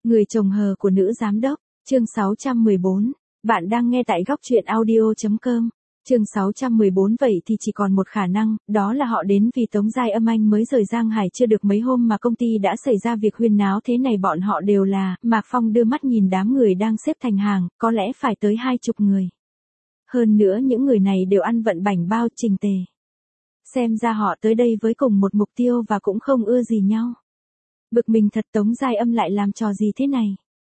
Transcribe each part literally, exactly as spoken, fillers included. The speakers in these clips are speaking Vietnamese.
Người chồng hờ của nữ giám đốc, chương sáu trăm mười bốn. Bạn đang nghe tại góc truyện audio chấm com. Chương sáu trăm mười bốn. Vậy thì chỉ còn một khả năng, đó là họ đến vì Tống Giai Âm Anh mới rời Giang Hải chưa được mấy hôm mà công ty đã xảy ra việc huyên náo thế này. Bọn họ đều là, Mạc Phong đưa mắt nhìn đám người đang xếp thành hàng, có lẽ phải tới hai chục người. Hơn nữa những người này đều ăn vận bảnh bao trình tề. Xem ra họ tới đây với cùng một mục tiêu và cũng không ưa gì nhau. Bực mình thật, Tống Giai Âm lại làm trò gì thế này?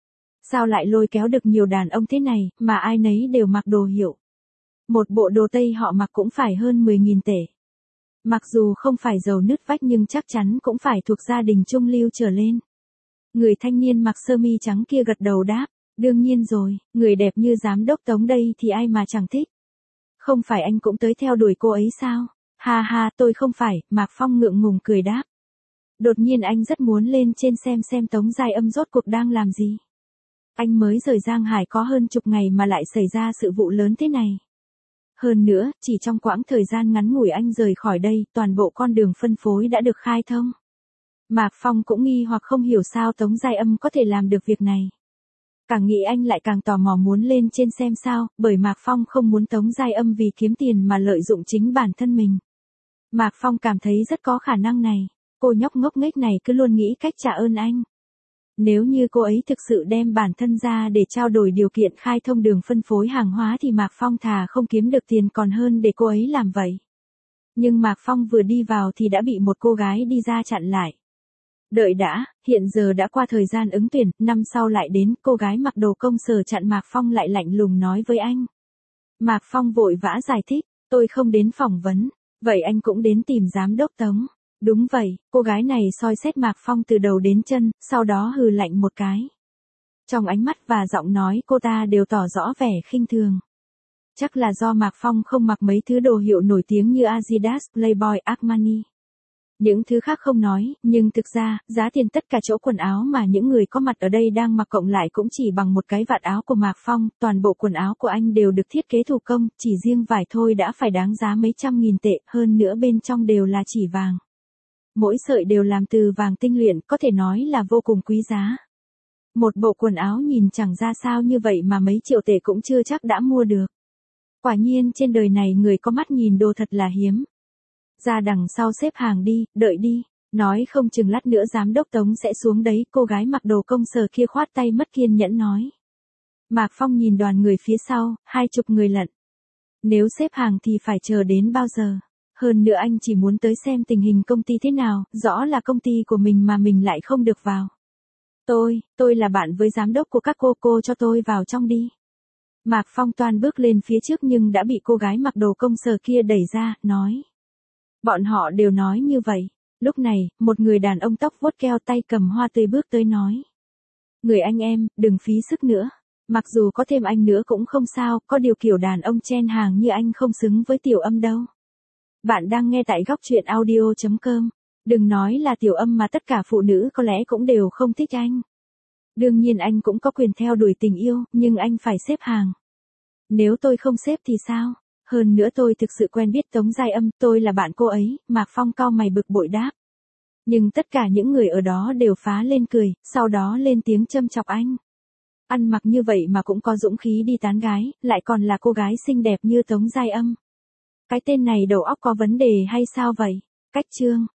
Sao lại lôi kéo được nhiều đàn ông thế này, mà ai nấy đều mặc đồ hiệu. Một bộ đồ Tây họ mặc cũng phải hơn mười nghìn tệ. Mặc dù không phải giàu nứt vách nhưng chắc chắn cũng phải thuộc gia đình trung lưu trở lên. Người thanh niên mặc sơ mi trắng kia gật đầu đáp, đương nhiên rồi, người đẹp như giám đốc Tống đây thì ai mà chẳng thích. Không phải anh cũng tới theo đuổi cô ấy sao? Ha ha, tôi không phải, Mạc Phong ngượng ngùng cười đáp. Đột nhiên anh rất muốn lên trên xem xem Tống Giai Âm rốt cuộc đang làm gì. Anh mới rời Giang Hải có hơn chục ngày mà lại xảy ra sự vụ lớn thế này. Hơn nữa, chỉ trong quãng thời gian ngắn ngủi anh rời khỏi đây, toàn bộ con đường phân phối đã được khai thông. Mạc Phong cũng nghi hoặc không hiểu sao Tống Giai Âm có thể làm được việc này. Càng nghĩ anh lại càng tò mò muốn lên trên xem sao, bởi Mạc Phong không muốn Tống Giai Âm vì kiếm tiền mà lợi dụng chính bản thân mình. Mạc Phong cảm thấy rất có khả năng này. Cô nhóc ngốc nghếch này cứ luôn nghĩ cách trả ơn anh. Nếu như cô ấy thực sự đem bản thân ra để trao đổi điều kiện khai thông đường phân phối hàng hóa thì Mạc Phong thà không kiếm được tiền còn hơn để cô ấy làm vậy. Nhưng Mạc Phong vừa đi vào thì đã bị một cô gái đi ra chặn lại. Đợi đã, hiện giờ đã qua thời gian ứng tuyển, năm sau lại đến. Cô gái mặc đồ công sở chặn Mạc Phong lại lạnh lùng nói với anh. Mạc Phong vội vã giải thích, tôi không đến phỏng vấn, vậy anh cũng đến tìm giám đốc Tống. Đúng vậy, cô gái này soi xét Mạc Phong từ đầu đến chân, sau đó hừ lạnh một cái. Trong ánh mắt và giọng nói cô ta đều tỏ rõ vẻ khinh thường. Chắc là do Mạc Phong không mặc mấy thứ đồ hiệu nổi tiếng như Adidas, Playboy, Armani. Những thứ khác không nói, nhưng thực ra, giá tiền tất cả chỗ quần áo mà những người có mặt ở đây đang mặc cộng lại cũng chỉ bằng một cái vạt áo của Mạc Phong. Toàn bộ quần áo của anh đều được thiết kế thủ công, chỉ riêng vải thôi đã phải đáng giá mấy trăm nghìn tệ, hơn nữa bên trong đều là chỉ vàng. Mỗi sợi đều làm từ vàng tinh luyện, có thể nói là vô cùng quý giá. Một bộ quần áo nhìn chẳng ra sao như vậy mà mấy triệu tệ cũng chưa chắc đã mua được. Quả nhiên trên đời này người có mắt nhìn đồ thật là hiếm. Ra đằng sau xếp hàng đi, đợi đi, nói không chừng lát nữa giám đốc Tống sẽ xuống đấy. Cô gái mặc đồ công sở kia khoát tay mất kiên nhẫn nói. Mạc Phong nhìn đoàn người phía sau, hai chục người lận. Nếu xếp hàng thì phải chờ đến bao giờ? Hơn nữa anh chỉ muốn tới xem tình hình công ty thế nào, rõ là công ty của mình mà mình lại không được vào. Tôi, tôi là bạn với giám đốc của các cô, cô cho tôi vào trong đi. Mạc Phong toan bước lên phía trước nhưng đã bị cô gái mặc đồ công sở kia đẩy ra, nói. Bọn họ đều nói như vậy. Lúc này, một người đàn ông tóc vuốt keo tay cầm hoa tươi bước tới nói. Người anh em, đừng phí sức nữa. Mặc dù có thêm anh nữa cũng không sao, có điều kiểu đàn ông chen hàng như anh không xứng với Tiểu Âm đâu. Bạn đang nghe tại góc truyện audio chấm com. Đừng nói là Tiểu Âm mà tất cả phụ nữ có lẽ cũng đều không thích anh. Đương nhiên anh cũng có quyền theo đuổi tình yêu, nhưng anh phải xếp hàng. Nếu tôi không xếp thì sao? Hơn nữa tôi thực sự quen biết Tống Giai Âm, tôi là bạn cô ấy. Mạc Phong cau mày bực bội đáp. Nhưng tất cả những người ở đó đều phá lên cười, sau đó lên tiếng châm chọc anh. Ăn mặc như vậy mà cũng có dũng khí đi tán gái, lại còn là cô gái xinh đẹp như Tống Giai Âm. Cái tên này đầu óc có vấn đề hay sao vậy? Cách chương.